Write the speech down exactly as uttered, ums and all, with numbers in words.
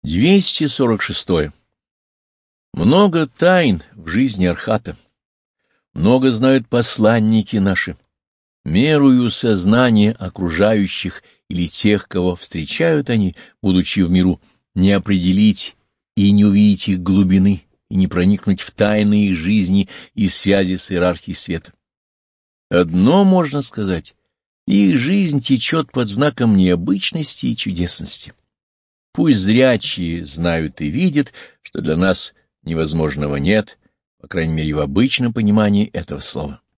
двести сорок шесть. Много тайн в жизни Архата, много знают посланники наши. Мерую сознания окружающих или тех, кого встречают они, будучи в миру, не определить и не увидеть их глубины, и не проникнуть в тайны их жизни и связи с иерархией света. Одно можно сказать: их жизнь течет под знаком необычности и чудесности. Пусть зрячие знают и видят, что для нас невозможного нет, по крайней мере в обычном понимании этого слова.